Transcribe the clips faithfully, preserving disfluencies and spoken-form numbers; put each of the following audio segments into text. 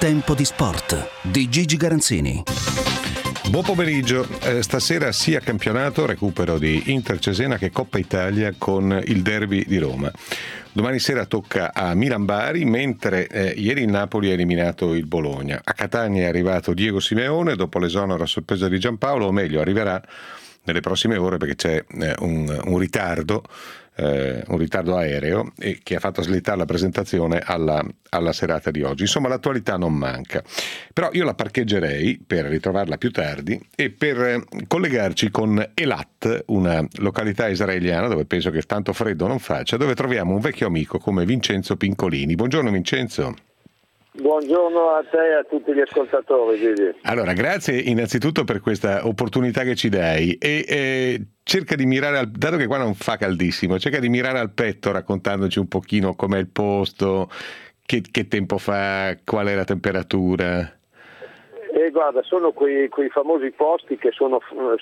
Tempo di sport di Gigi Garanzini. Buon pomeriggio, eh, stasera sia campionato, recupero di Inter Cesena che Coppa Italia con il derby di Roma. Domani sera tocca a Milan-Bari, mentre eh, ieri il Napoli ha eliminato il Bologna. A Catania è arrivato Diego Simeone dopo l'esonero a sorpresa di Giampaolo, o meglio arriverà nelle prossime ore perché c'è eh, un, un ritardo eh, un ritardo aereo e che ha fatto slittare la presentazione alla, alla serata di oggi. Insomma, l'attualità non manca, però io la parcheggerei per ritrovarla più tardi e per eh, collegarci con Elat, una località israeliana dove penso che tanto freddo non faccia, dove troviamo un vecchio amico come Vincenzo Pincolini. Buongiorno Vincenzo. Buongiorno a te e a tutti gli ascoltatori. Gigi. Allora, grazie innanzitutto per questa opportunità che ci dai e eh, cerca di mirare, al, dato che qua non fa caldissimo, cerca di mirare al petto raccontandoci un pochino com'è il posto, che, che tempo fa, qual è la temperatura. E guarda, sono quei, quei famosi posti che sono,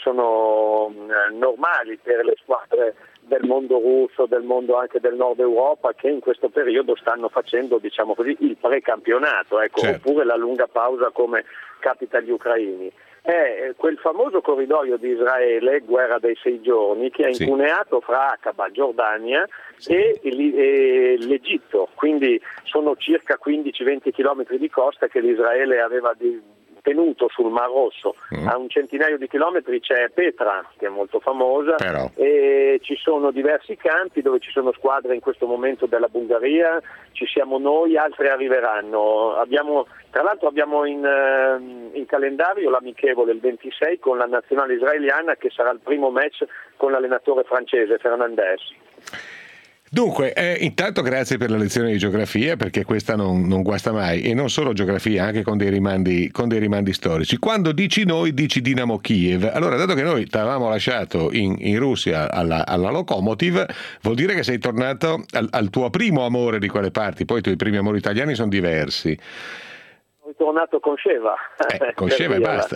sono normali per le squadre del mondo russo, del mondo anche del nord Europa, che in questo periodo stanno facendo, diciamo così, il precampionato, ecco, certo. Oppure la lunga pausa come capita agli ucraini. È quel famoso corridoio di Israele, guerra dei sei giorni, che ha incuneato sì. fra Aqaba, Giordania sì. e, e l'Egitto, quindi sono circa quindici venti chilometri di costa che l'Israele aveva di tenuto sul Mar Rosso. Mm. A un centinaio di chilometri c'è Petra, che è molto famosa, Però. e ci sono diversi campi dove ci sono squadre in questo momento della Bulgaria, ci siamo noi, altre arriveranno. Abbiamo, tra l'altro abbiamo in, in calendario l'amichevole il ventisei con la nazionale israeliana, che sarà il primo match con l'allenatore francese Fernandez. Dunque, eh, intanto grazie per la lezione di geografia, perché questa non, non guasta mai, e non solo geografia, anche con dei rimandi, con dei rimandi storici. Quando dici noi, dici Dinamo Kiev. Allora, dato che noi ti avevamo lasciato in, in Russia alla, alla Lokomotiv, vuol dire che sei tornato al, al tuo primo amore di quelle parti, poi i tuoi primi amori italiani sono diversi. Sono tornato con Sheva. Eh, con Sheva e basta.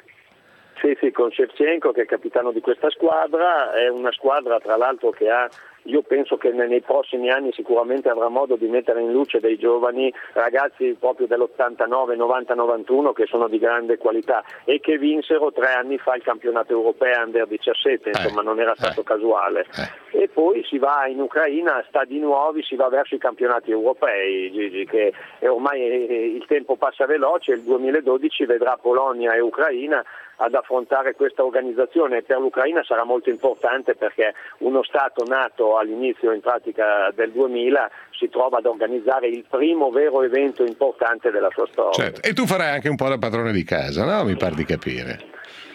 Sì, sì, con Shevchenko, che è capitano di questa squadra. È una squadra, tra l'altro, che ha... Io penso che nei prossimi anni sicuramente avrà modo di mettere in luce dei giovani ragazzi proprio dell'ottantanove, novanta, novantuno che sono di grande qualità e che vinsero tre anni fa il campionato europeo under diciassette, insomma eh, non era stato eh, casuale. Eh. E poi si va in Ucraina, stadi nuovi, si va verso i campionati europei, Gigi, che ormai il tempo passa veloce, il duemiladodici vedrà Polonia e Ucraina ad affrontare questa organizzazione. Per l'Ucraina sarà molto importante perché uno Stato nato all'inizio in pratica del duemila si trova ad organizzare il primo vero evento importante della sua storia. Certo. E tu farai anche un po' da padrone di casa, no? Mi pare di capire.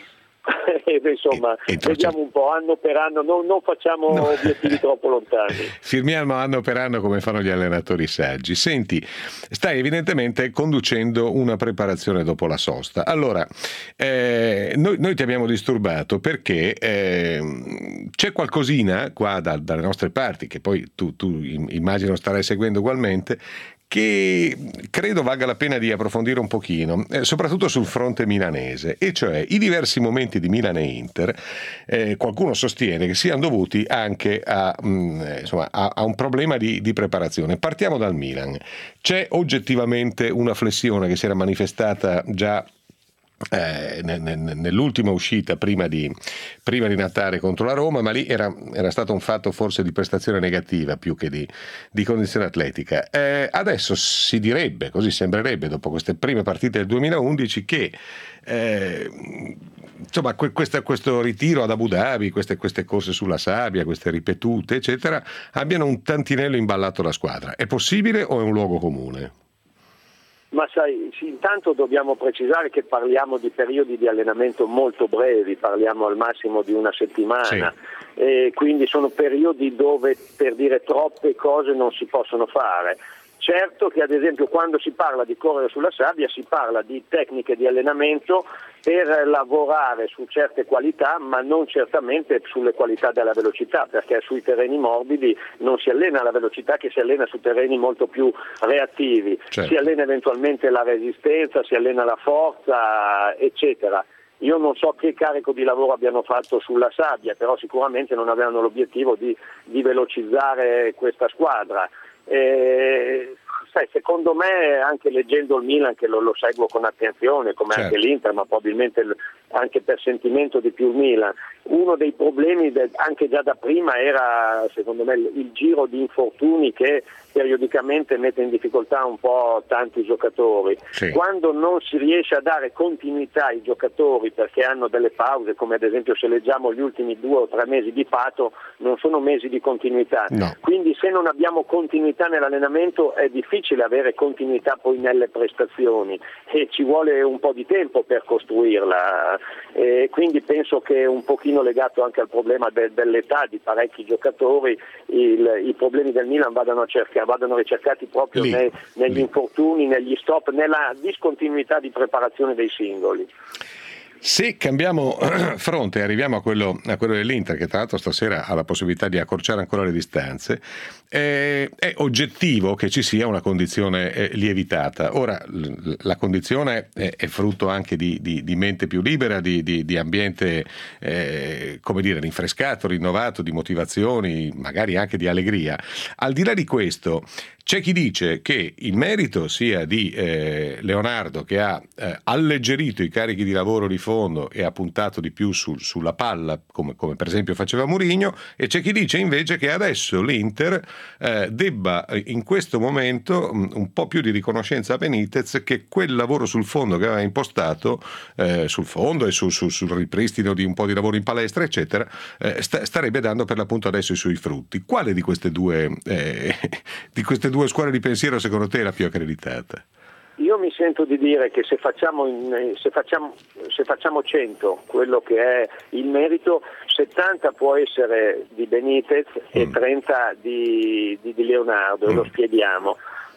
E, insomma, e, vediamo un po' anno per anno, non, non facciamo no. obiettivi troppo lontani. Firmiamo anno per anno come fanno gli allenatori saggi. Senti, stai evidentemente conducendo una preparazione dopo la sosta. Allora, eh, noi, noi ti abbiamo disturbato perché eh, c'è qualcosina qua da, dalle nostre parti, che poi tu, tu immagino starai seguendo ugualmente, che credo valga la pena di approfondire un pochino, eh, soprattutto sul fronte milanese, e cioè i diversi momenti di Milan e Inter, eh, qualcuno sostiene che siano dovuti anche a, mh, insomma, a, a un problema di, di preparazione. Partiamo dal Milan. C'è oggettivamente una flessione che si era manifestata già Eh, nell'ultima uscita prima di, prima di Natale contro la Roma, ma lì era, era stato un fatto forse di prestazione negativa più che di, di condizione atletica. Eh, adesso si direbbe, così sembrerebbe dopo queste prime partite del duemilaundici, che eh, insomma questa, questo ritiro ad Abu Dhabi, queste, queste corse sulla sabbia, queste ripetute eccetera, abbiano un tantinello imballato la squadra. È possibile o è un luogo comune? Ma sai, sì, intanto dobbiamo precisare che parliamo di periodi di allenamento molto brevi, parliamo al massimo di una settimana, sì. E quindi sono periodi dove, per dire, troppe cose non si possono fare. Certo che ad esempio quando si parla di correre sulla sabbia si parla di tecniche di allenamento per lavorare su certe qualità, ma non certamente sulle qualità della velocità, perché sui terreni morbidi non si allena la velocità che si allena su terreni molto più reattivi, certo. Si allena eventualmente la resistenza, si allena la forza, eccetera. Io non so che carico di lavoro abbiano fatto sulla sabbia, però sicuramente non avevano l'obiettivo di, di velocizzare questa squadra. Eh, sai, secondo me, anche leggendo il Milan, che lo, lo seguo con attenzione, come certo. anche l'Inter, ma probabilmente anche per sentimento di più il Milan, uno dei problemi de, anche già da prima era, secondo me, il, il giro di infortuni che periodicamente mette in difficoltà un po' tanti giocatori. Sì. Quando non si riesce a dare continuità ai giocatori perché hanno delle pause, come ad esempio se leggiamo gli ultimi due o tre mesi di Pato, non sono mesi di continuità. No. Quindi se non abbiamo continuità nell'allenamento è difficile avere continuità poi nelle prestazioni e ci vuole un po' di tempo per costruirla. E quindi penso che un pochino legato anche al problema de- dell'età di parecchi giocatori, il, i problemi del Milan vadano, a cercare, vadano ricercati proprio nei, negli Lì. infortuni, negli stop, nella discontinuità di preparazione dei singoli. Se cambiamo fronte e arriviamo a quello, a quello dell'Inter, che tra l'altro stasera ha la possibilità di accorciare ancora le distanze, eh, è oggettivo che ci sia una condizione eh, lievitata. Ora, l- la condizione è, è frutto anche di, di, di mente più libera, di, di, di ambiente, eh, come dire, rinfrescato, rinnovato, di motivazioni, magari anche di allegria. Al di là di questo, c'è chi dice che il merito sia di eh, Leonardo, che ha eh, alleggerito i carichi di lavoro di fondo e ha puntato di più sul, sulla palla, come, come per esempio faceva Mourinho, e c'è chi dice invece che adesso l'Inter eh, debba in questo momento mh, un po' più di riconoscenza a Benitez, che quel lavoro sul fondo che aveva impostato, eh, sul fondo e su, su, sul ripristino di un po' di lavoro in palestra, eccetera, eh, sta, starebbe dando per l'appunto adesso i suoi frutti. Quale di queste due eh, di queste due scuole di pensiero secondo te è la più accreditata? Io mi sento di dire che se facciamo, in, se facciamo, se facciamo cento quello che è il merito, settanta può essere di Benitez mm. e trenta di, di, di Leonardo, mm. e lo spieghiamo.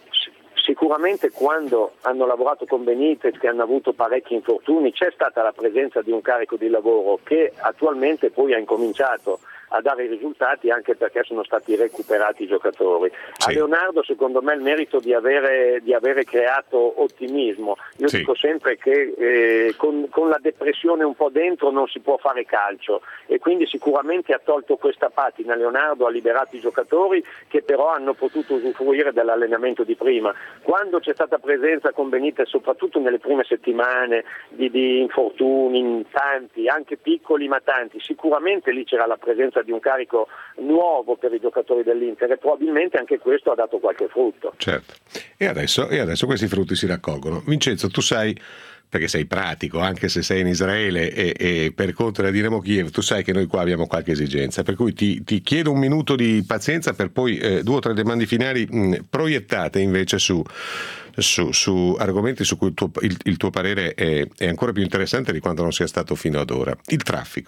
Sicuramente quando hanno lavorato con Benitez, che hanno avuto parecchi infortuni, c'è stata la presenza di un carico di lavoro che attualmente poi ha incominciato a dare i risultati, anche perché sono stati recuperati i giocatori. Sì. A Leonardo secondo me il merito di avere, di avere creato ottimismo. Io sì. dico sempre che eh, con, con la depressione un po' dentro non si può fare calcio, e quindi sicuramente ha tolto questa patina. Leonardo ha liberato i giocatori che però hanno potuto usufruire dell'allenamento di prima. Quando c'è stata presenza con Benitez, soprattutto nelle prime settimane di, di infortuni, tanti, anche piccoli ma tanti, sicuramente lì c'era la presenza di un carico nuovo per i giocatori dell'Inter e probabilmente anche questo ha dato qualche frutto. Certo. E adesso, e adesso questi frutti si raccolgono. Vincenzo, tu sai, perché sei pratico, anche se sei in Israele e, e per conto della Dinamo Kiev, tu sai che noi qua abbiamo qualche esigenza, per cui ti, ti chiedo un minuto di pazienza per poi eh, due o tre domande finali mh, proiettate invece su Su, su argomenti su cui il tuo, il, il tuo parere è, è ancora più interessante di quanto non sia stato fino ad ora. Il traffico.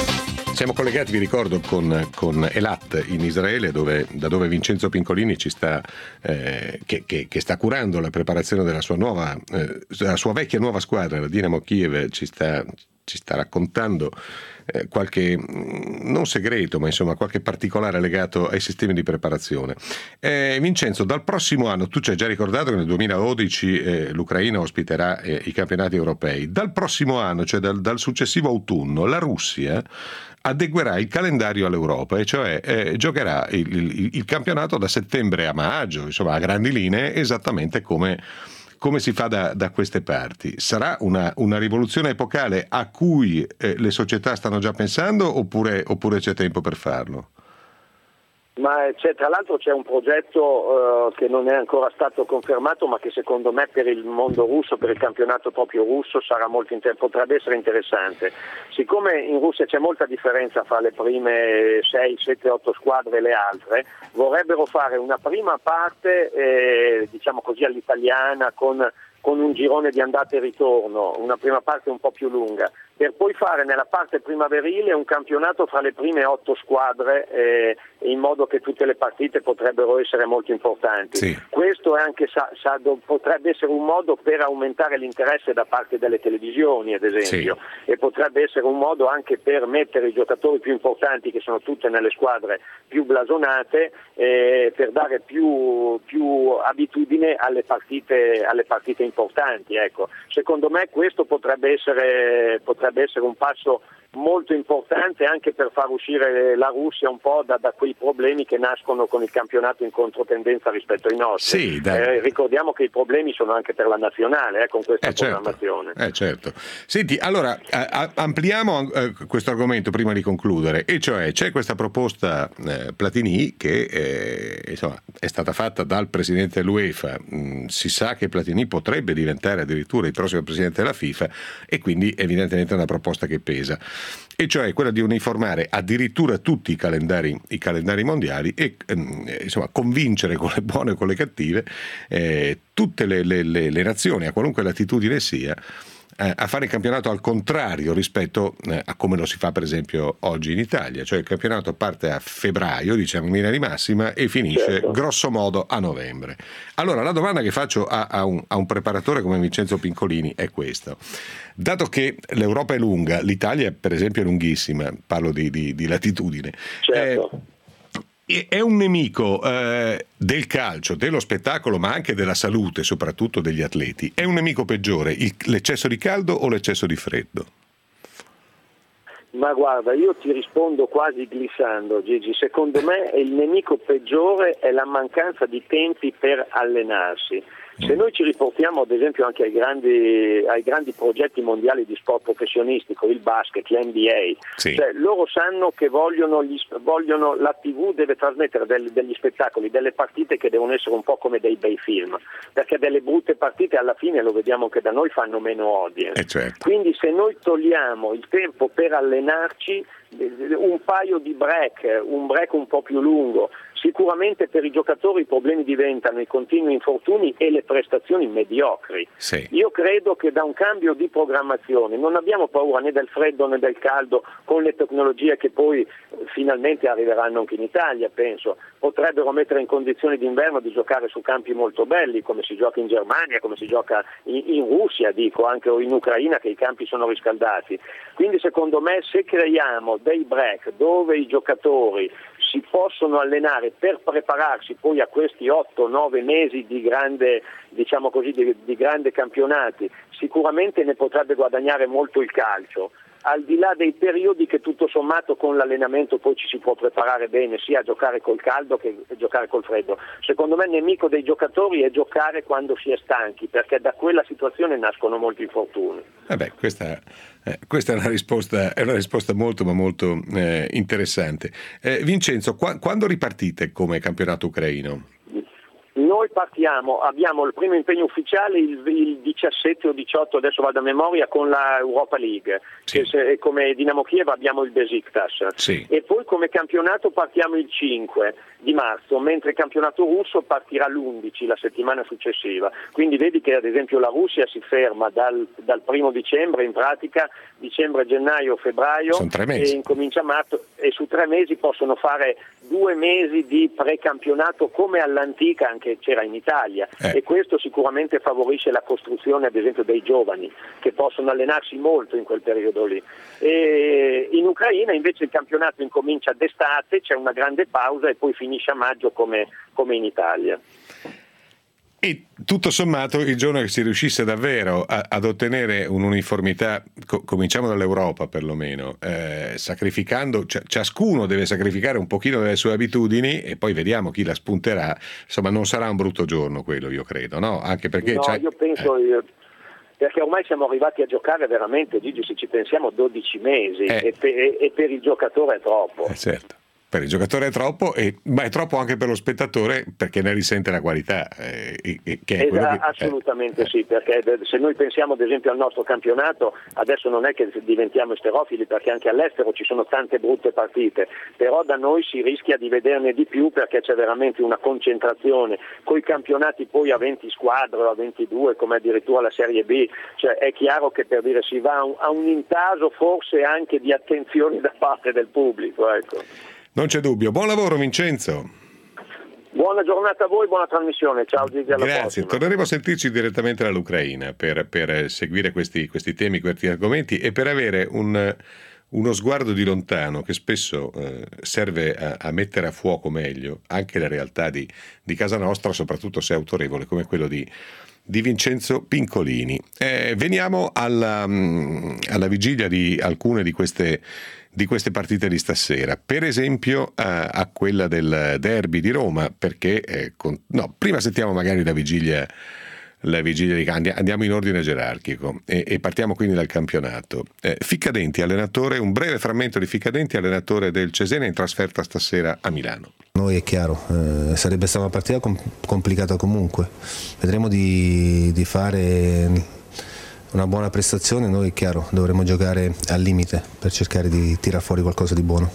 Siamo collegati, vi ricordo, con, con Elat in Israele, dove, da dove Vincenzo Pincolini ci sta, eh, che, che, che sta curando la preparazione della sua nuova, eh, della sua vecchia nuova squadra, la Dinamo Kiev, ci sta, ci sta raccontando eh, qualche, non segreto, ma insomma qualche particolare legato ai sistemi di preparazione. Eh, Vincenzo, dal prossimo anno, tu ci hai già ricordato che nel duemiladodici eh, l'Ucraina ospiterà eh, i campionati europei. Dal prossimo anno, cioè dal, dal successivo autunno, la Russia adeguerà il calendario all'Europa, e cioè eh, giocherà il, il, il campionato da settembre a maggio, insomma a grandi linee, esattamente come, come si fa da, da queste parti. Sarà una, una rivoluzione epocale a cui eh, le società stanno già pensando, oppure, oppure c'è tempo per farlo? Ma c'è, tra l'altro c'è un progetto uh, che non è ancora stato confermato, ma che secondo me per il mondo russo, per il campionato proprio russo, sarà molto inter- potrebbe essere interessante. Siccome in Russia c'è molta differenza fra le prime sei, sette, otto squadre e le altre, vorrebbero fare una prima parte, eh, diciamo così all'italiana, con, con un girone di andata e ritorno, una prima parte un po' più lunga, per poi fare nella parte primaverile un campionato fra le prime otto squadre, eh, in modo che tutte le partite potrebbero essere molto importanti. Sì. Questo è anche sa, sa, potrebbe essere un modo per aumentare l'interesse da parte delle televisioni, ad esempio, sì. E potrebbe essere un modo anche per mettere i giocatori più importanti, che sono tutte nelle squadre più blasonate, eh, per dare più, più abitudine alle partite, alle partite importanti. Ecco. Secondo me questo potrebbe essere, potrebbe potrebbe essere un passo molto importante anche per far uscire la Russia un po' da, da quei problemi che nascono con il campionato in controtendenza rispetto ai nostri. Sì, dai. Eh, ricordiamo che i problemi sono anche per la nazionale eh, con questa eh, certo. programmazione. Eh, certo. Senti, allora a, ampliamo eh, questo argomento prima di concludere, e cioè c'è questa proposta eh, Platini che eh, insomma, è stata fatta dal presidente dell'UEFA. Mm, si sa che Platini potrebbe diventare addirittura il prossimo presidente della FIFA, e quindi evidentemente è una proposta che pesa, e cioè quella di uniformare addirittura tutti i calendari, i calendari mondiali e eh, insomma convincere con le buone e con le cattive eh, tutte le, le, le, le nazioni, a qualunque latitudine sia, eh, a fare il campionato al contrario rispetto eh, a come lo si fa per esempio oggi in Italia, cioè il campionato parte a febbraio, diciamo in linea di massima, e finisce certo. grosso modo a novembre. Allora la domanda che faccio a, a, un, a un preparatore come Vincenzo Pincolini è questa: dato che l'Europa è lunga, l'Italia per esempio è lunghissima, parlo di, di, di latitudine, certo. eh, è un nemico eh, del calcio, dello spettacolo, ma anche della salute, soprattutto degli atleti. È un nemico peggiore il, l'eccesso di caldo o l'eccesso di freddo? Ma guarda, io ti rispondo quasi glissando, Gigi. Secondo me il nemico peggiore è la mancanza di tempi per allenarsi. Se noi ci riportiamo ad esempio anche ai grandi, ai grandi progetti mondiali di sport professionistico, il basket, l'N B A, sì. cioè, loro sanno che vogliono, gli, vogliono la tivù deve trasmettere del, degli spettacoli, delle partite che devono essere un po' come dei bei film, perché delle brutte partite alla fine, lo vediamo che da noi, fanno meno audience. Eh certo. Quindi se noi togliamo il tempo per allenarci, un paio di break, un break un po' più lungo, sicuramente per i giocatori i problemi diventano i continui infortuni e le prestazioni mediocri. Sì. Io credo che da un cambio di programmazione, non abbiamo paura né del freddo né del caldo, con le tecnologie che poi finalmente arriveranno anche in Italia, penso, potrebbero mettere in condizioni d'inverno di giocare su campi molto belli, come si gioca in Germania, come si gioca in, in Russia, dico, anche o in Ucraina, che i campi sono riscaldati. Quindi secondo me se creiamo dei break dove i giocatori si possono allenare per prepararsi poi a questi otto nove mesi di grande, diciamo così, di, di grande campionati, sicuramente ne potrebbe guadagnare molto il calcio, al di là dei periodi che tutto sommato con l'allenamento poi ci si può preparare bene sia a giocare col caldo che a giocare col freddo. Secondo me il nemico dei giocatori è giocare quando si è stanchi, perché da quella situazione nascono molti infortuni. Vabbè, questa, eh, questa è una risposta, è una risposta molto ma molto eh, interessante. Eh, Vincenzo, qua, quando ripartite come campionato ucraino? Noi partiamo, abbiamo il primo impegno ufficiale il, il diciassette o diciotto, adesso vado a memoria, con la Europa League, sì. che se, come Dinamo Kiev abbiamo il Besiktas, sì. E poi come campionato partiamo il cinque di marzo, mentre il campionato russo partirà l'undici, la settimana successiva. Quindi vedi che ad esempio la Russia si ferma dal, dal primo dicembre, in pratica dicembre, gennaio, febbraio, sono tre mesi. E incomincia marzo, e su tre mesi possono fare due mesi di precampionato come all'antica anche c'era in Italia, eh. e questo sicuramente favorisce la costruzione ad esempio dei giovani che possono allenarsi molto in quel periodo lì. E in Ucraina invece il campionato incomincia d'estate, c'è una grande pausa e poi finisce a maggio come, come in Italia. E tutto sommato il giorno che si riuscisse davvero a, ad ottenere un'uniformità, co- cominciamo dall'Europa perlomeno, eh, sacrificando, c- ciascuno deve sacrificare un pochino delle sue abitudini e poi vediamo chi la spunterà, insomma non sarà un brutto giorno quello, io credo, no? Anche perché no, c'è... io penso... Eh. Io... Perché ormai siamo arrivati a giocare veramente, Gigi, se ci pensiamo, dodici mesi, eh. e, per, e per il giocatore è troppo. Eh, certo. Per il giocatore è troppo, e, ma è troppo anche per lo spettatore, perché ne risente la qualità. Eh, eh, che è quello Esatto, che, assolutamente eh, sì, perché se noi pensiamo ad esempio al nostro campionato, adesso non è che diventiamo esterofili, perché anche all'estero ci sono tante brutte partite, però da noi si rischia di vederne di più perché c'è veramente una concentrazione, coi campionati poi a venti squadre o a ventidue come addirittura la Serie B, cioè è chiaro che per dire si va a un, a un intaso forse anche di attenzione da parte del pubblico, ecco. Non c'è dubbio. Buon lavoro Vincenzo. Buona giornata a voi, buona trasmissione. Ciao Gigi, alla Grazie, prossima. torneremo a sentirci direttamente dall'Ucraina per, per seguire questi, questi temi, questi argomenti e per avere un, uno sguardo di lontano che spesso eh, serve a, a mettere a fuoco meglio anche la realtà di, di casa nostra, soprattutto se autorevole come quello di di Vincenzo Pincolini. Eh, veniamo alla, alla vigilia di alcune di queste, di queste partite di stasera, per esempio a, a quella del derby di Roma, perché eh, con, no, prima sentiamo magari la vigilia la vigilia di andiamo in ordine gerarchico e, e partiamo quindi dal campionato. eh, Ficcadenti, allenatore, un breve frammento di Ficcadenti, allenatore del Cesena, in trasferta stasera a Milano. Noi è chiaro, eh, sarebbe stata una partita com- complicata comunque, vedremo di, di fare una buona prestazione. Noi è chiaro, dovremo giocare al limite per cercare di tirar fuori qualcosa di buono.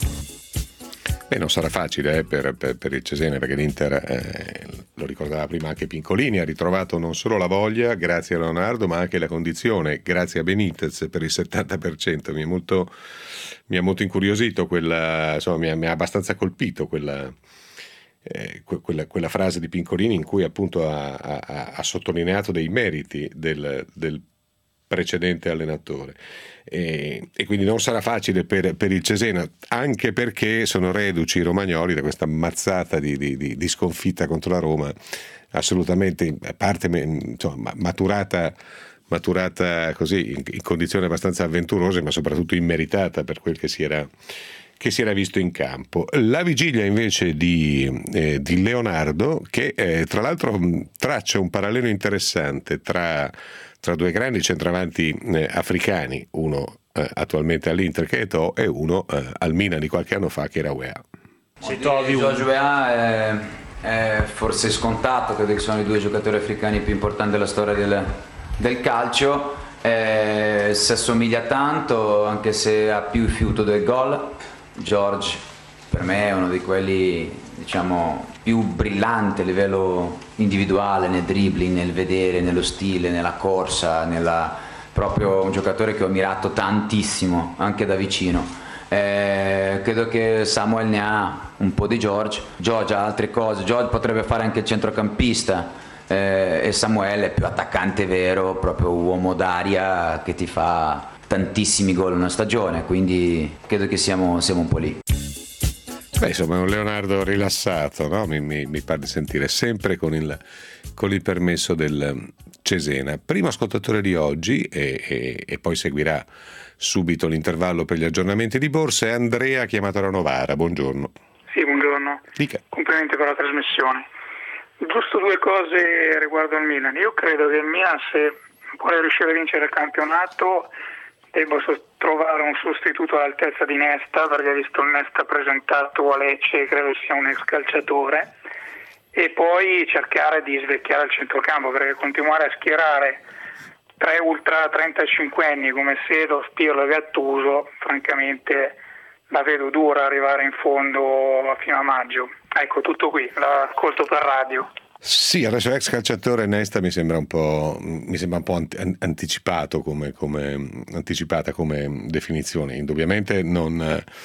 Beh, non sarà facile eh, per, per, per il Cesena, perché l'Inter, eh, lo ricordava prima anche Pincolini, ha ritrovato non solo la voglia grazie a Leonardo, ma anche la condizione grazie a Benitez per il settanta per cento. Mi è molto, mi ha molto incuriosito quella, insomma, mi ha, mi ha abbastanza colpito quella, eh, quella, quella frase di Pincolini in cui appunto ha, ha, ha sottolineato dei meriti del, del precedente allenatore. E, e quindi non sarà facile per, per il Cesena, anche perché sono reduci i romagnoli da questa mazzata di, di, di, di sconfitta contro la Roma, assolutamente, a parte insomma, maturata maturata così in, in condizioni abbastanza avventurose, ma soprattutto immeritata per quel che si era che si era visto in campo. La vigilia invece di, eh, di Leonardo, che eh, tra l'altro traccia un parallelo interessante tra tra due grandi centravanti eh, africani, uno eh, attualmente all'Inter che è Eto'o e uno eh, al Milan di qualche anno fa che era Weah. Se trovi George Weah è, è forse scontato, credo che sono i due giocatori africani più importanti della storia del, del calcio, eh, si assomiglia tanto anche se ha più fiuto del gol. George per me è uno di quelli, diciamo, più brillante a livello individuale, nel dribbling, nel vedere, nello stile, nella corsa, nella... proprio un giocatore che ho ammirato tantissimo anche da vicino. Eh, credo che Samuel ne ha un po' di George. George ha altre cose, George potrebbe fare anche il centrocampista, eh, e Samuel è più attaccante vero, proprio uomo d'aria che ti fa tantissimi gol in una stagione, quindi credo che siamo, siamo un po' lì. Beh, insomma, è un Leonardo rilassato, no? mi, mi, mi pare di sentire, sempre con il, con il permesso del Cesena. Primo ascoltatore di oggi e, e, e poi seguirà subito l'intervallo per gli aggiornamenti di borsa è Andrea, chiamato da Novara. Buongiorno. Sì, buongiorno. Dica. Complimenti per la trasmissione. Giusto due cose riguardo al Milan. Io credo che il Milan, se vuole riuscire a vincere il campionato, debba trovare un sostituto all'altezza di Nesta, perché visto il Nesta presentato a Lecce credo sia un ex calciatore, e poi cercare di svecchiare il centrocampo, perché continuare a schierare tre ultra trentacinquenni come Sedo, Pirlo e Gattuso, francamente la vedo dura arrivare in fondo fino a maggio. Ecco, tutto qui, l'ascolto per radio. Sì, adesso ex calciatore Nesta mi sembra un po' mi sembra un po' anticipato come, come anticipata come definizione. Indubbiamente non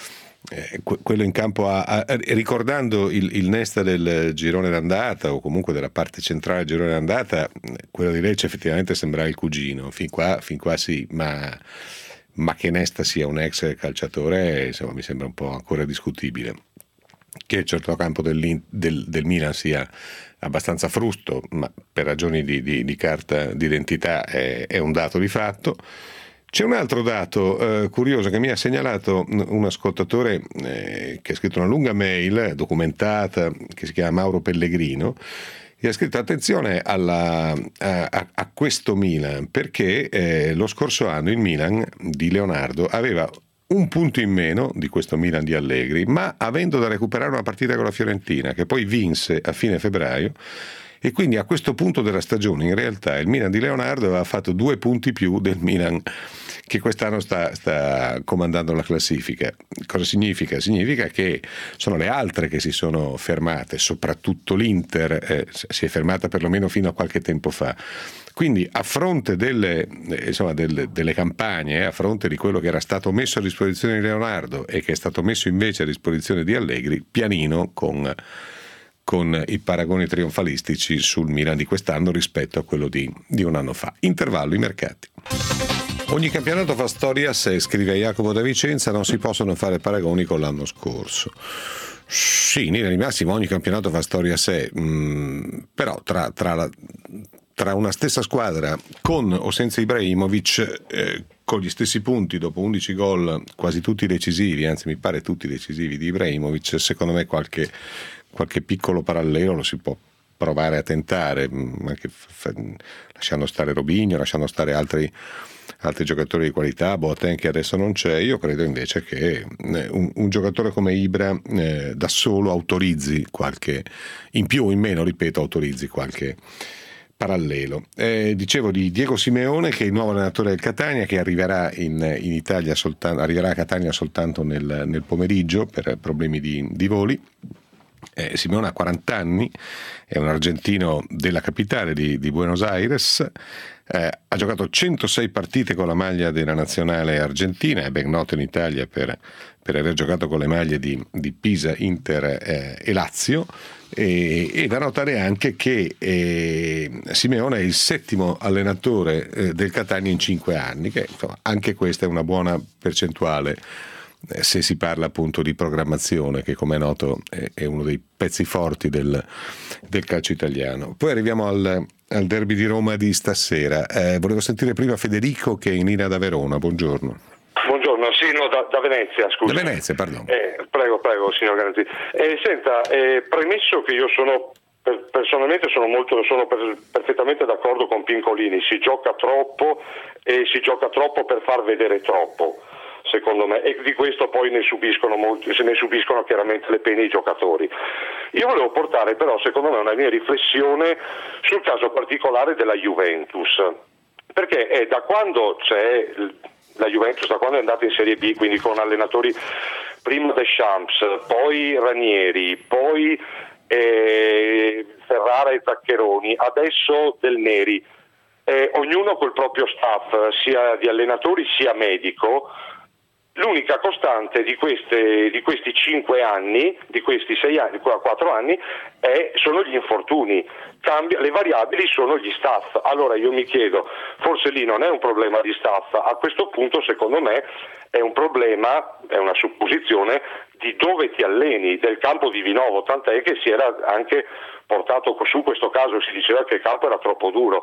eh, quello in campo a, a, ricordando il, il Nesta del girone d'andata o comunque della parte centrale del girone d'andata, quello di Lecce effettivamente sembra il cugino. Fin qua, fin qua sì, ma ma che Nesta sia un ex calciatore, insomma, mi sembra un po' ancora discutibile. Che il centrocampo del, del, del Milan sia abbastanza frusto, ma per ragioni di, di, di carta d'identità è, è un dato di fatto. C'è un altro dato eh, curioso che mi ha segnalato un ascoltatore eh, che ha scritto una lunga mail documentata, che si chiama Mauro Pellegrino, e ha scritto attenzione alla, a, a questo Milan, perché eh, lo scorso anno il Milan di Leonardo aveva un punto in meno di questo Milan di Allegri, ma avendo da recuperare una partita con la Fiorentina che poi vinse a fine febbraio, e quindi a questo punto della stagione in realtà il Milan di Leonardo aveva fatto due punti più del Milan che quest'anno sta, sta comandando la classifica. Cosa significa? Significa che sono le altre che si sono fermate, soprattutto l'Inter eh, si è fermata perlomeno fino a qualche tempo fa. Quindi a fronte delle, insomma, delle, delle campagne, a fronte di quello che era stato messo a disposizione di Leonardo e che è stato messo invece a disposizione di Allegri, pianino con, con i paragoni trionfalistici sul Milan di quest'anno rispetto a quello di, di un anno fa. Intervallo, i mercati. Ogni campionato fa storia a sé, scrive Jacopo da Vicenza, non si possono fare paragoni con l'anno scorso. Sì, in linea di massima ogni campionato fa storia a sé, mh, però tra, tra la... tra una stessa squadra con o senza Ibrahimovic, eh, con gli stessi punti dopo undici gol, quasi tutti decisivi, anzi mi pare tutti decisivi di Ibrahimovic, secondo me qualche, qualche piccolo parallelo lo si può provare a tentare, anche f- lasciando stare Robinho, lasciando stare altri, altri giocatori di qualità, Boateng che adesso non c'è. Io credo invece che un, un giocatore come Ibra eh, da solo autorizzi qualche, in più o in meno, ripeto, autorizzi qualche parallelo. Eh, dicevo di Diego Simeone, che è il nuovo allenatore del Catania, che arriverà in, in Italia soltanto, arriverà a Catania soltanto nel, nel pomeriggio per problemi di, di voli. Eh, Simeone ha quaranta anni, è un argentino della capitale di, di Buenos Aires, eh, ha giocato centosei partite con la maglia della nazionale argentina, è ben noto in Italia per, per aver giocato con le maglie di, di Pisa, Inter eh, e Lazio, e, e da notare anche che eh, Simeone è il settimo allenatore eh, del Catania in cinque anni, che insomma, anche questa è una buona percentuale se si parla appunto di programmazione, che come è noto è uno dei pezzi forti del, del calcio italiano. Poi arriviamo al, al derby di Roma di stasera. Eh, volevo sentire prima Federico, che è in linea da Verona. Buongiorno. Buongiorno, sì, no, da, da Venezia, scusa. Da Venezia, pardon. Eh, prego, prego, signor Garanzi. Eh, senta, eh, premesso che io sono per, personalmente sono molto sono per, perfettamente d'accordo con Pincolini, si gioca troppo e si gioca troppo per far vedere troppo, secondo me, e di questo poi ne subiscono molti, se ne subiscono chiaramente le pene i giocatori. Io volevo portare però, secondo me, una mia riflessione sul caso particolare della Juventus, perché è da quando c'è la Juventus, da quando è andata in Serie B, quindi con allenatori prima Deschamps, poi Ranieri, poi eh, Ferrara e Zaccheroni, adesso Del Neri, eh, ognuno col proprio staff, sia di allenatori sia medico. L'unica costante di, queste, di questi cinque anni, di questi sei anni, quattro anni, è, sono gli infortuni. Cambia, le variabili sono gli staff. Allora io mi chiedo, forse lì non è un problema di staff, a questo punto secondo me è un problema, è una supposizione di dove ti alleni, del campo di Vinovo, tant'è che si era anche portato su questo caso, si diceva che il campo era troppo duro.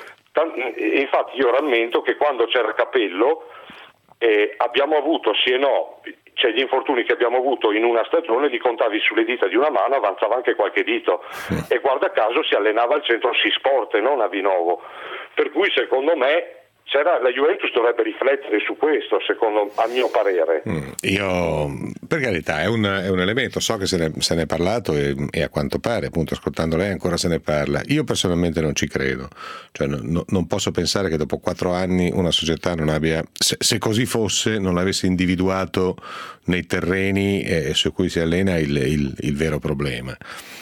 Infatti io rammento che quando c'era Capello, Eh, abbiamo avuto sì e no, cioè gli infortuni che abbiamo avuto in una stagione li contavi sulle dita di una mano, avanzava anche qualche dito, sì. E guarda caso si allenava al centro Sisport e non a Vinovo, per cui secondo me c'era, la Juventus dovrebbe riflettere su questo, secondo a mio parere. Mm, io, per carità, è un, è un elemento, so che se ne, se ne è parlato e, e a quanto pare, appunto ascoltando lei ancora se ne parla. Io personalmente non ci credo, cioè no, no, non posso pensare che dopo quattro anni una società non abbia, se, se così fosse, non l'avesse individuato nei terreni eh, su cui si allena il, il, il vero problema.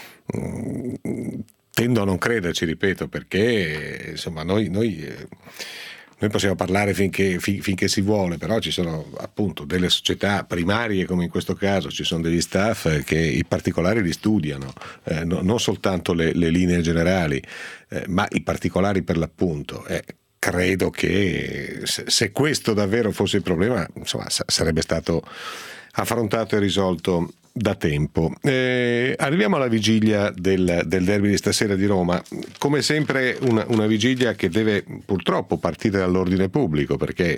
Mm, tendo a non crederci, ripeto, perché insomma noi... noi eh, Noi possiamo parlare finché, fin, finché si vuole, però ci sono appunto delle società primarie, come in questo caso, ci sono degli staff che i particolari li studiano, eh, no, non soltanto le, le linee generali, eh, ma i particolari per l'appunto. Eh, credo che se, se questo davvero fosse il problema, insomma, sa, sarebbe stato affrontato e risolto da tempo. Eh, arriviamo alla vigilia del, del derby di stasera di Roma. Come sempre una, una vigilia che deve purtroppo partire dall'ordine pubblico, perché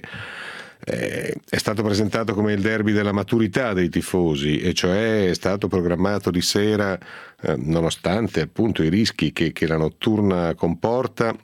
eh, è stato presentato come il derby della maturità dei tifosi, e cioè è stato programmato di sera eh, nonostante appunto i rischi che, che la notturna comporta.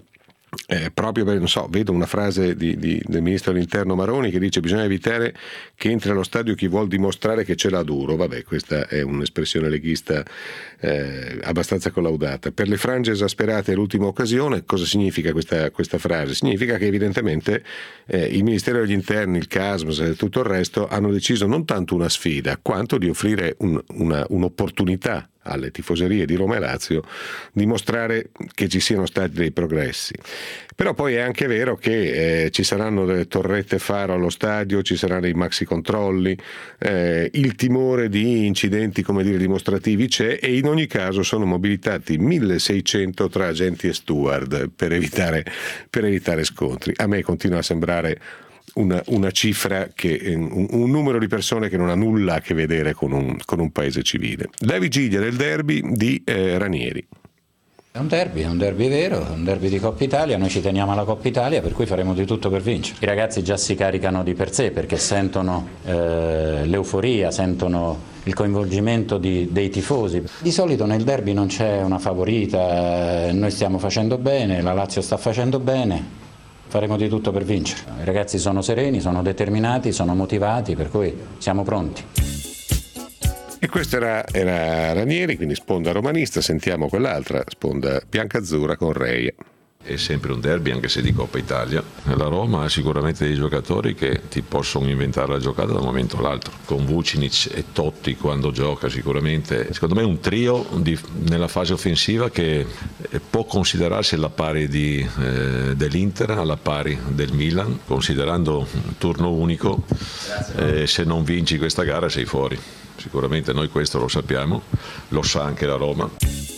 Eh, proprio per, non so, vedo una frase di, di, del ministro dell'interno Maroni che dice: bisogna evitare che entri allo stadio chi vuol dimostrare che ce l'ha duro. Vabbè, questa è un'espressione leghista eh, abbastanza collaudata. Per le frange esasperate all'ultima occasione, cosa significa questa, questa frase? Significa che evidentemente eh, il Ministero degli Interni, il Casms e tutto il resto hanno deciso non tanto una sfida quanto di offrire un, una, un'opportunità alle tifoserie di Roma e Lazio dimostrare che ci siano stati dei progressi. Però poi è anche vero che eh, ci saranno delle torrette faro allo stadio, ci saranno i maxi controlli, eh, il timore di incidenti, come dire, dimostrativi c'è, e in ogni caso sono mobilitati milleseicento tra agenti e steward per evitare, per evitare scontri. A me continua a sembrare Una, una cifra che un, un numero di persone che non ha nulla a che vedere con un, con un paese civile. La vigilia del derby di eh, Ranieri. È un derby, è un derby vero, è un derby di Coppa Italia, noi ci teniamo alla Coppa Italia, per cui faremo di tutto per vincere. I ragazzi già si caricano di per sé perché sentono eh, l'euforia, sentono il coinvolgimento di, dei tifosi. Di solito nel derby non c'è una favorita, noi stiamo facendo bene, la Lazio sta facendo bene, faremo di tutto per vincere. I ragazzi sono sereni, sono determinati, sono motivati, per cui siamo pronti. E questo era, era Ranieri, quindi sponda romanista. Sentiamo quell'altra sponda biancazzurra con Reia. È sempre un derby, anche se di Coppa Italia. La Roma ha sicuramente dei giocatori che ti possono inventare la giocata da un momento all'altro. Con Vucinic e Totti quando gioca sicuramente. Secondo me è un trio di, nella fase offensiva che può considerarsi alla pari di, eh, dell'Inter, alla pari del Milan, considerando un turno unico. Eh, se non vinci questa gara sei fuori. Sicuramente noi questo lo sappiamo, lo sa anche la Roma.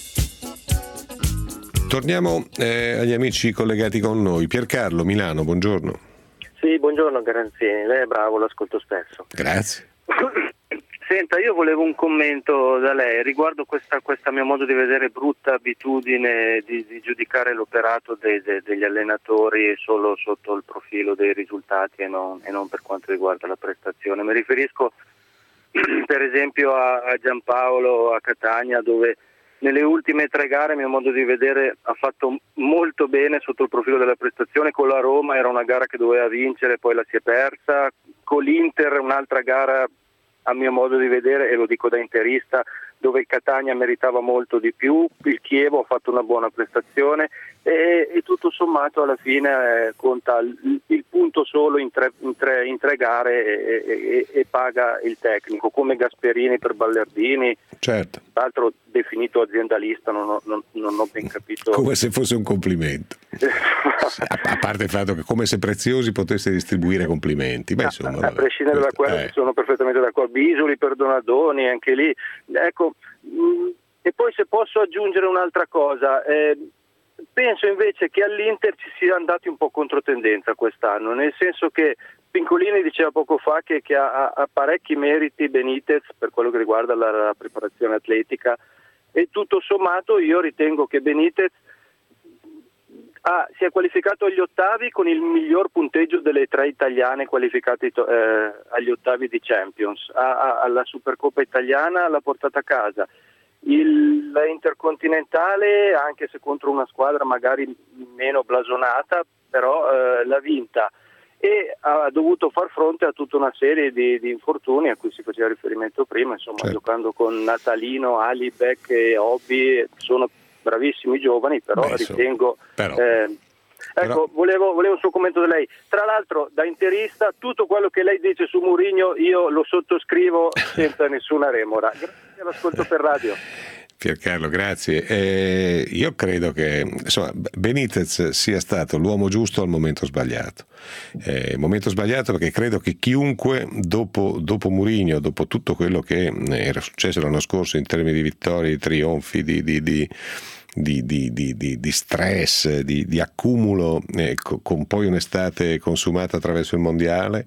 Torniamo eh, agli amici collegati con noi. Piercarlo, Milano, buongiorno. Sì, buongiorno Garanzini, lei è bravo, l'ascolto spesso. Grazie. Senta, io volevo un commento da lei riguardo questa, questa a mio modo di vedere brutta abitudine di, di giudicare l'operato dei, de, degli allenatori solo sotto il profilo dei risultati e non, e non per quanto riguarda la prestazione. Mi riferisco per esempio a, a Giampaolo a Catania, dove nelle ultime tre gare a mio modo di vedere ha fatto molto bene sotto il profilo della prestazione. Con la Roma era una gara che doveva vincere, poi la si è persa. Con l'Inter un'altra gara a mio modo di vedere, e lo dico da interista, dove il Catania meritava molto di più. Il Chievo ha fatto una buona prestazione e, e tutto sommato alla fine eh, conta il, il punto solo in tre, in tre, in tre gare e, e, e paga il tecnico, come Gasperini per Ballardini. Certo. Tra l'altro definito aziendalista, non ho, non, non ho ben capito. Come se fosse un complimento. a, a parte il fatto che come se Preziosi potesse distribuire complimenti. Beh, insomma, a, a prescindere da quello, eh. sono perfettamente d'accordo. Bisoli per Donadoni, anche lì. Ecco, mh, e poi se posso aggiungere un'altra cosa, eh, penso invece che all'Inter ci sia andati un po' controtendenza quest'anno, nel senso che Pincolini diceva poco fa che, che ha, ha parecchi meriti Benitez per quello che riguarda la, la preparazione atletica, e tutto sommato io ritengo che Benitez ah, si è qualificato agli ottavi con il miglior punteggio delle tre italiane qualificate eh, agli ottavi di Champions. Ha, ha, alla Supercoppa italiana l'ha portata a casa. Il, la Intercontinentale, anche se contro una squadra magari meno blasonata, però eh, l'ha vinta, e ha dovuto far fronte a tutta una serie di, di infortuni a cui si faceva riferimento prima, insomma, certo. Giocando con Natalino, Alibek e Obi, sono bravissimi giovani, però Beh, ritengo però. Eh, ecco, però... volevo, volevo un suo commento da lei. Tra l'altro, da interista, tutto quello che lei dice su Mourinho io lo sottoscrivo senza nessuna remora. Grazie all'ascolto per radio. Piercarlo, grazie. Eh, io credo che insomma, Benitez sia stato l'uomo giusto al momento sbagliato. Eh, momento sbagliato perché credo che chiunque dopo, dopo Mourinho, dopo tutto quello che era successo l'anno scorso in termini di vittorie, di trionfi, di, di, di Di, di, di, di stress, di, di accumulo, eh, con poi un'estate consumata attraverso il mondiale,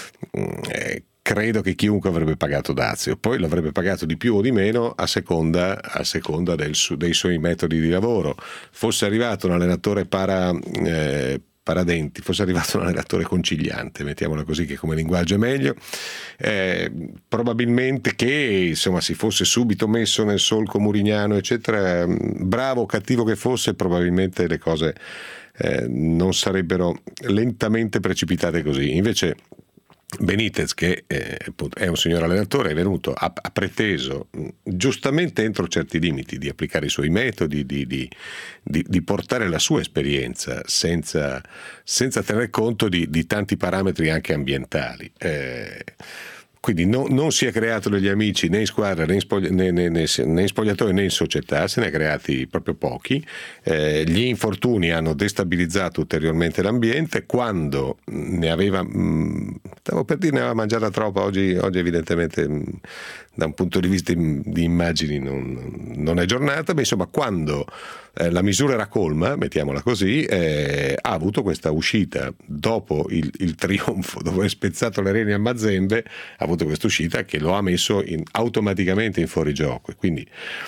eh, credo che chiunque avrebbe pagato dazio, poi l'avrebbe pagato di più o di meno a seconda, a seconda del, dei suoi metodi di lavoro. Fosse arrivato un allenatore para eh, paradenti, fosse arrivato un allenatore conciliante, mettiamola così, che come linguaggio è meglio, eh, probabilmente che insomma si fosse subito messo nel solco murignano eccetera, bravo o cattivo che fosse, probabilmente le cose eh, non sarebbero lentamente precipitate così. Invece Benitez, che eh, è un signor allenatore, è venuto, ha, ha preteso giustamente entro certi limiti di applicare i suoi metodi, di, di, di, di portare la sua esperienza senza, senza tener conto di, di tanti parametri anche ambientali. Eh, Quindi no, non si è creato degli amici né in squadra né in, spoglia, né, né, né, né in spogliatoio né in società, se ne ha creati proprio pochi. Eh, gli infortuni hanno destabilizzato ulteriormente l'ambiente. Quando ne aveva, mh, stavo per dire ne aveva mangiata troppa, oggi, oggi evidentemente mh, da un punto di vista di immagini non, non è giornata, ma insomma quando eh, la misura era colma, mettiamola così, eh, ha avuto questa uscita dopo il, il trionfo, dopo aver spezzato le reni a Mazembe, ha avuto questa uscita che lo ha messo in, automaticamente in fuorigioco, e quindi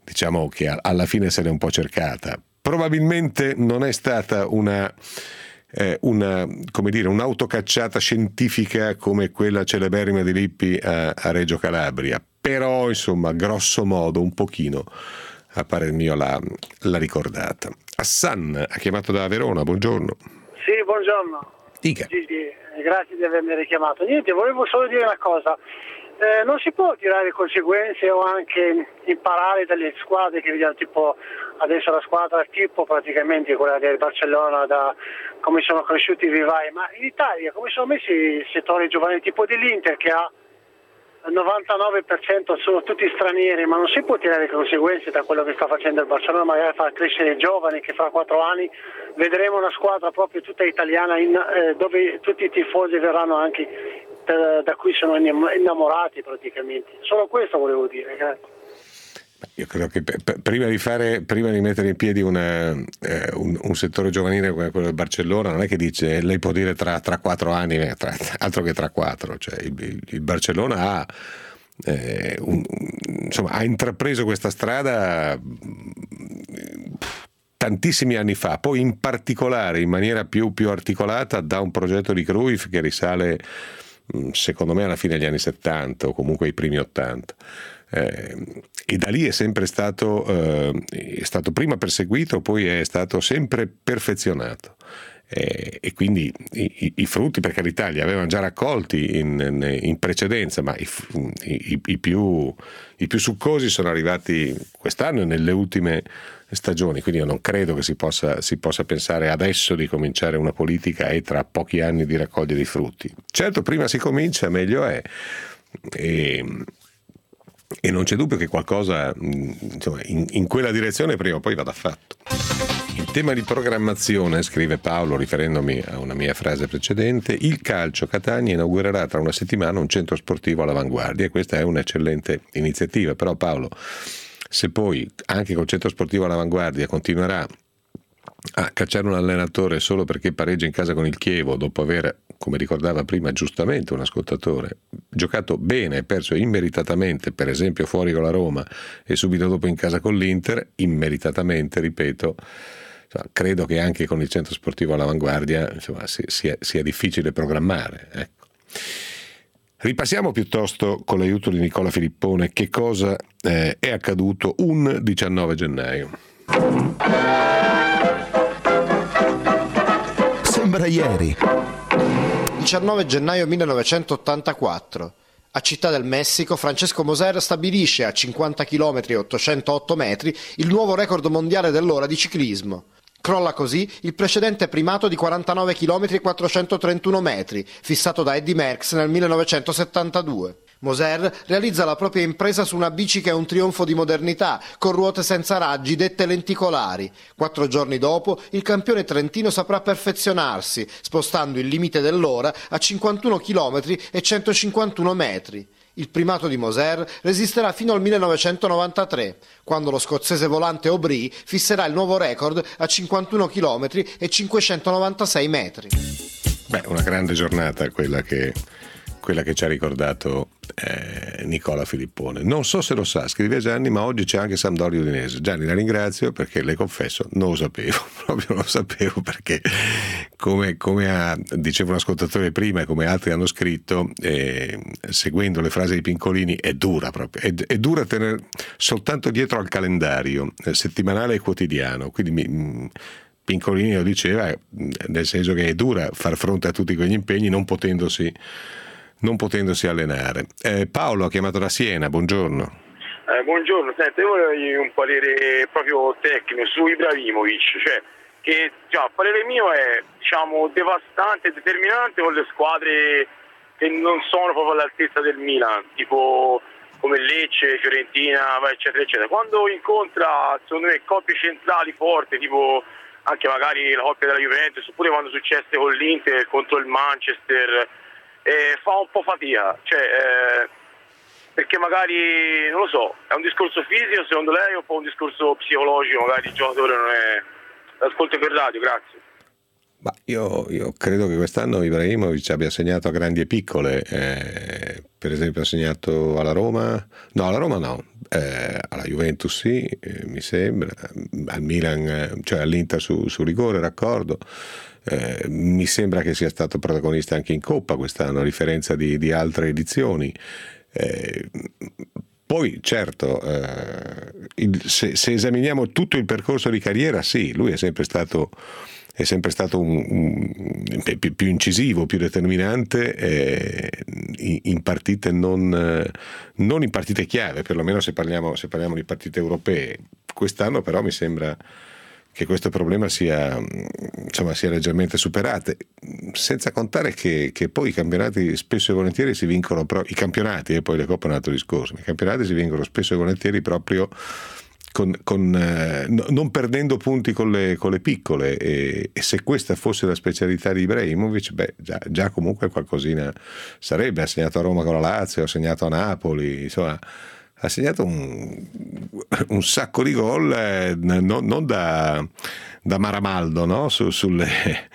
diciamo che alla fine se l'è un po' cercata. Probabilmente non è stata una, eh, una come dire, un'autocacciata scientifica come quella celeberrima di Lippi a, a Reggio Calabria, però insomma grosso modo un pochino a parer mio l'ha, l'ha ricordata. Hassan ha chiamato da Verona, buongiorno. Sì, buongiorno. Dica. Gigi, grazie di avermi richiamato. Niente, volevo solo dire una cosa. Eh, non si può tirare conseguenze o anche imparare dalle squadre che vediamo, tipo adesso la squadra tipo praticamente quella del Barcellona, da come sono cresciuti i vivai, ma in Italia come sono messi i settori giovanili, tipo dell'Inter che ha il novantanove per cento sono tutti stranieri, ma non si può tirare conseguenze da quello che sta facendo il Barcellona, magari far crescere i giovani che fra quattro anni vedremo una squadra proprio tutta italiana in, eh, dove tutti i tifosi verranno anche da, da cui sono innamorati praticamente. Solo questo volevo dire, grazie. Io credo che p- p- prima di fare, prima di mettere in piedi una, eh, un, un settore giovanile come quello del Barcellona, non è che dice, lei può dire tra, tra quattro anni, tra, altro che tra quattro, cioè il, il Barcellona ha, eh, un, insomma, ha intrapreso questa strada tantissimi anni fa, poi in particolare in maniera più, più articolata da un progetto di Cruyff che risale secondo me alla fine degli anni settanta o comunque ai primi ottanta. Eh, e da lì è sempre stato, eh, è stato prima perseguito, poi è stato sempre perfezionato, eh, e quindi i, i frutti, per carità, li avevano già raccolti in, in precedenza, ma i, i, i, più, i più succosi sono arrivati quest'anno e nelle ultime stagioni, quindi io non credo che si possa, si possa pensare adesso di cominciare una politica e tra pochi anni di raccogliere i frutti. Certo, prima si comincia meglio è, e, e non c'è dubbio che qualcosa, insomma, in, in quella direzione prima o poi vada fatto. In tema di programmazione, scrive Paolo riferendomi a una mia frase precedente, il calcio Catania inaugurerà tra una settimana un centro sportivo all'avanguardia e questa è un'eccellente iniziativa, però Paolo, se poi anche col centro sportivo all'avanguardia continuerà a cacciare un allenatore solo perché pareggia in casa con il Chievo dopo aver, come ricordava prima giustamente un ascoltatore, giocato bene e perso immeritatamente, per esempio fuori con la Roma e subito dopo in casa con l'Inter, immeritatamente, ripeto, insomma, credo che anche con il centro sportivo all'avanguardia, insomma, sia, sia difficile programmare, ecco. Ripassiamo piuttosto con l'aiuto di Nicola Filippone che cosa eh, è accaduto un diciannove gennaio. Sembra ieri. diciannove gennaio millenovecentottantaquattro. A Città del Messico Francesco Moser stabilisce a cinquanta chilometri e ottocentootto metri il nuovo record mondiale dell'ora di ciclismo. Crolla così il precedente primato di quarantanove chilometri e quattrocentotrentuno metri, fissato da Eddy Merckx nel millenovecentosettantadue. Moser realizza la propria impresa su una bici che è un trionfo di modernità, con ruote senza raggi dette lenticolari. Quattro giorni dopo il campione trentino saprà perfezionarsi, spostando il limite dell'ora a cinquantuno chilometri e centocinquantuno metri. Il primato di Moser resisterà fino al millenovecentonovantatré, quando lo scozzese volante Aubry fisserà il nuovo record a cinquantuno chilometri e cinquecentonovantasei metri. Beh, una grande giornata quella che, quella che ci ha ricordato eh, Nicola Filippone. Non so se lo sa, scrive Gianni, ma oggi c'è anche Sampdoria Udinese. Gianni, la ringrazio perché le confesso, non lo sapevo, proprio non lo sapevo perché come, come ha, diceva un ascoltatore prima e come altri hanno scritto, eh, seguendo le frasi di Pincolini, è dura proprio, è, è dura tenere soltanto dietro al calendario eh, settimanale e quotidiano, quindi mi, Pincolini lo diceva, nel senso che è dura far fronte a tutti quegli impegni non potendosi non potendosi allenare. Eh, Paolo ha chiamato da Siena, buongiorno. Eh, buongiorno, senta, io volevo un parere proprio tecnico su Ibrahimovic, cioè che cioè, il parere mio è diciamo devastante, determinante con le squadre che non sono proprio all'altezza del Milan, tipo come Lecce, Fiorentina, eccetera eccetera. Quando incontra secondo me coppie centrali forti, tipo anche magari la coppia della Juventus, oppure quando successe con l'Inter contro il Manchester, Eh, fa un po' fatica, cioè, eh, perché magari, non lo so, è un discorso fisico secondo lei o un po' un discorso psicologico, magari il giocatore non è... L'ascolto per radio, grazie. Ma io, io credo che quest'anno Ibrahimovic abbia segnato a grandi e piccole, eh, per esempio ha segnato alla Roma, no alla Roma no, eh, alla Juventus sì, eh, mi sembra, al Milan, eh, cioè all'Inter su, su rigore, raccordo. Eh, mi sembra che sia stato protagonista anche in Coppa quest'anno, a differenza di, di altre edizioni. Eh, poi certo, eh, il, se, se esaminiamo tutto il percorso di carriera, sì, lui è sempre stato è sempre stato un, un, più, più incisivo, più determinante eh, in, in partite non, non in partite chiave, perlomeno se parliamo, se parliamo di partite europee. Quest'anno però mi sembra che questo problema sia, insomma, sia leggermente superato, senza contare che, che poi i campionati spesso e volentieri si vincono, pro, i campionati e poi le coppe è un altro discorso, i campionati si vincono spesso e volentieri proprio Con, con, eh, no, non perdendo punti con le, con le piccole, e, e se questa fosse la specialità di Ibrahimovic, beh, già, già comunque qualcosina sarebbe. Ha segnato a Roma con la Lazio, ha segnato a Napoli, insomma ha segnato un, un sacco di gol, eh, non, non da, da Maramaldo, no? Su, sulle,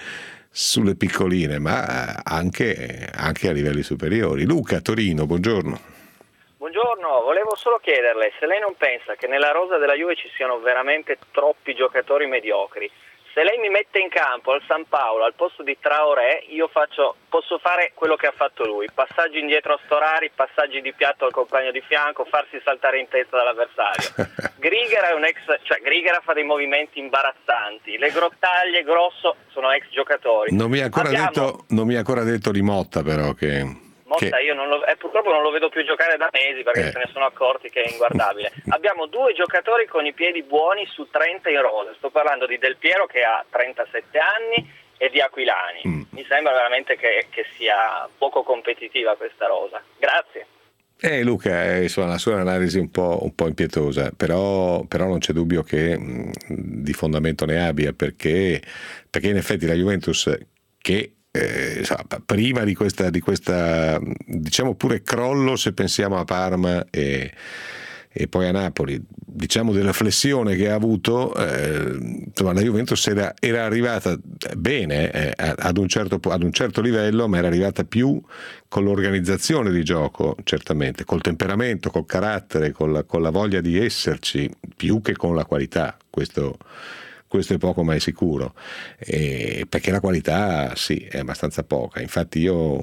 sulle piccoline, ma anche, anche a livelli superiori. Luca, Torino, buongiorno. Buongiorno, volevo solo chiederle se lei non pensa che nella rosa della Juve ci siano veramente troppi giocatori mediocri. Se lei mi mette in campo al San Paolo al posto di Traoré, io faccio, posso fare quello che ha fatto lui: passaggi indietro a Storari, passaggi di piatto al compagno di fianco, farsi saltare in testa dall'avversario. Grigera è un ex, cioè Grigera fa dei movimenti imbarazzanti, le Grottaglie, Grosso sono ex giocatori. Non mi ha ancora Abbiamo... detto, non mi ha ancora detto di Motta, però che Motta io non lo, eh, purtroppo non lo vedo più giocare da mesi, perché eh. se ne sono accorti che è inguardabile. Abbiamo due giocatori con i piedi buoni su trenta in rosa. Sto parlando di Del Piero, che ha trentasette anni, e di Aquilani. Mm. Mi sembra veramente che, che sia poco competitiva questa rosa. Grazie. Eh, Luca, eh, insomma, la sua analisi è un po', un po' impietosa, però, però non c'è dubbio che mh, di fondamento ne abbia, perché, perché in effetti la Juventus, che Eh, prima di questa, di questa diciamo pure crollo, se pensiamo a Parma e, e poi a Napoli, diciamo della flessione che ha avuto, eh, insomma la Juventus era, era arrivata bene eh, ad, un certo, ad un certo livello, ma era arrivata più con l'organizzazione di gioco, certamente, col temperamento, col carattere, con la, con la voglia di esserci, più che con la qualità. Questo Questo è poco ma è sicuro, eh, perché la qualità sì è abbastanza poca. Infatti io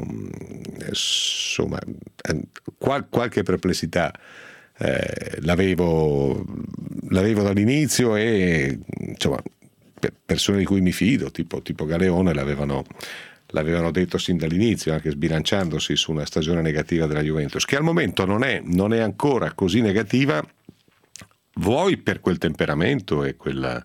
insomma qual, qualche perplessità eh, l'avevo, l'avevo dall'inizio, e insomma persone di cui mi fido, tipo, tipo Galeone, l'avevano, l'avevano detto sin dall'inizio, anche sbilanciandosi su una stagione negativa della Juventus, che al momento non è, non è ancora così negativa, vuoi per quel temperamento e quella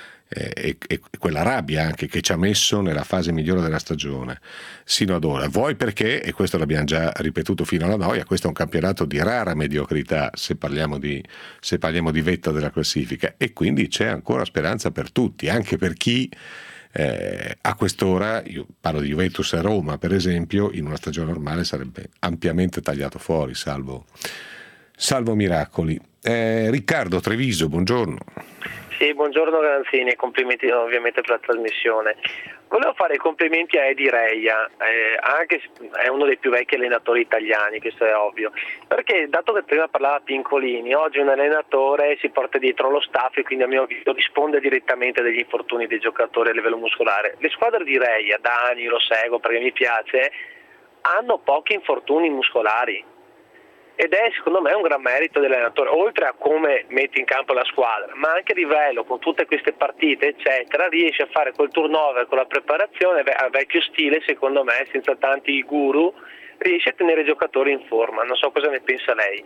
E, e quella rabbia anche che ci ha messo nella fase migliore della stagione sino ad ora, vuoi perché, e questo l'abbiamo già ripetuto fino alla noia, questo è un campionato di rara mediocrità se parliamo di, se parliamo di vetta della classifica, e quindi c'è ancora speranza per tutti, anche per chi eh, a quest'ora, io parlo di Juventus e Roma per esempio, in una stagione normale sarebbe ampiamente tagliato fuori, salvo, salvo miracoli. eh, Riccardo, Treviso, buongiorno. Sì, buongiorno Granzini, complimenti ovviamente per la trasmissione. Volevo fare i complimenti a Edi Reia, eh, anche se è uno dei più vecchi allenatori italiani, questo è ovvio, perché dato che prima parlava Pincolini, oggi un allenatore si porta dietro lo staff e quindi a mio avviso risponde direttamente degli infortuni dei giocatori a livello muscolare. Le squadre di Reia, Dani, lo seguo perché mi piace, hanno pochi infortuni muscolari. Ed è secondo me un gran merito dell'allenatore, oltre a come mette in campo la squadra, ma anche a livello, con tutte queste partite eccetera, riesce a fare quel turnover con la preparazione a vecchio stile, secondo me, senza tanti guru, riesce a tenere i giocatori in forma. Non so cosa ne pensa lei.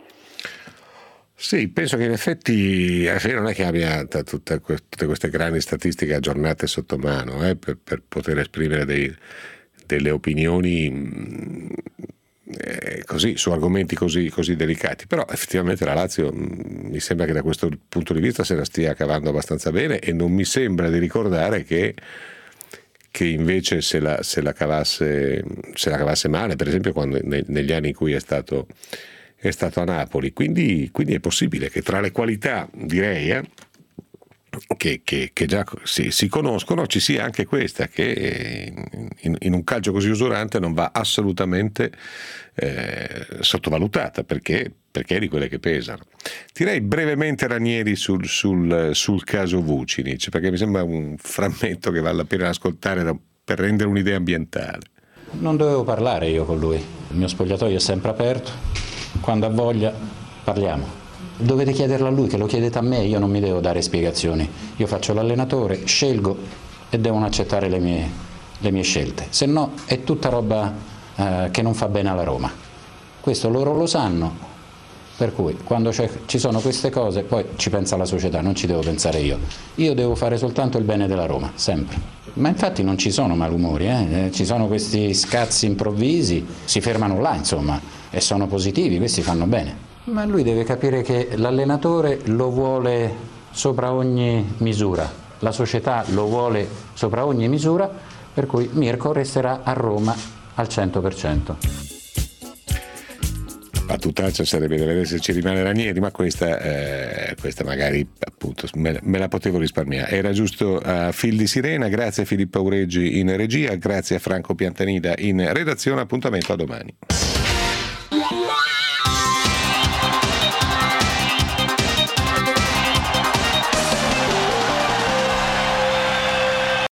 Sì, penso che in effetti non è che abbia tutte queste grandi statistiche aggiornate sotto mano eh, per, per poter esprimere dei, delle opinioni Eh, così su argomenti così, così delicati, però effettivamente la Lazio mh, mi sembra che da questo punto di vista se la stia cavando abbastanza bene, e non mi sembra di ricordare che, che invece se la, se la cavasse se la cavasse male, per esempio quando, ne, negli anni in cui è stato, è stato a Napoli. Quindi, quindi è possibile che tra le qualità, direi, eh, che, che, che già si, si conoscono, ci sia anche questa, che in, in un calcio così usurante non va assolutamente eh, sottovalutata, perché, perché è di quelle che pesano. Direi brevemente, Ranieri, sul, sul, sul caso Vucinic, perché mi sembra un frammento che vale la pena ascoltare da, per rendere un'idea ambientale. Non dovevo parlare io con lui, il mio spogliatoio è sempre aperto, quando ha voglia parliamo. Dovete chiederlo a lui, che lo chiedete a me, io non mi devo dare spiegazioni. Io faccio l'allenatore, scelgo e devono accettare le mie, le mie scelte. Se no è tutta roba eh, che non fa bene alla Roma. Questo loro lo sanno, per cui quando ci sono queste cose poi ci pensa la società, non ci devo pensare io. Io devo fare soltanto il bene della Roma, sempre. Ma infatti non ci sono malumori, eh? Ci sono questi scazzi improvvisi, si fermano là insomma, e sono positivi, questi fanno bene. Ma lui deve capire che l'allenatore lo vuole sopra ogni misura, la società lo vuole sopra ogni misura, per cui Mirko resterà a Roma al cento per cento. A tutt'altro sarebbe da vedere se ci rimane Ranieri, ma questa, eh, questa magari appunto me, me la potevo risparmiare. Era giusto a Fil di Sirena. Grazie a Filippo Aureggi in regia, grazie a Franco Piantanida in redazione. Appuntamento a domani.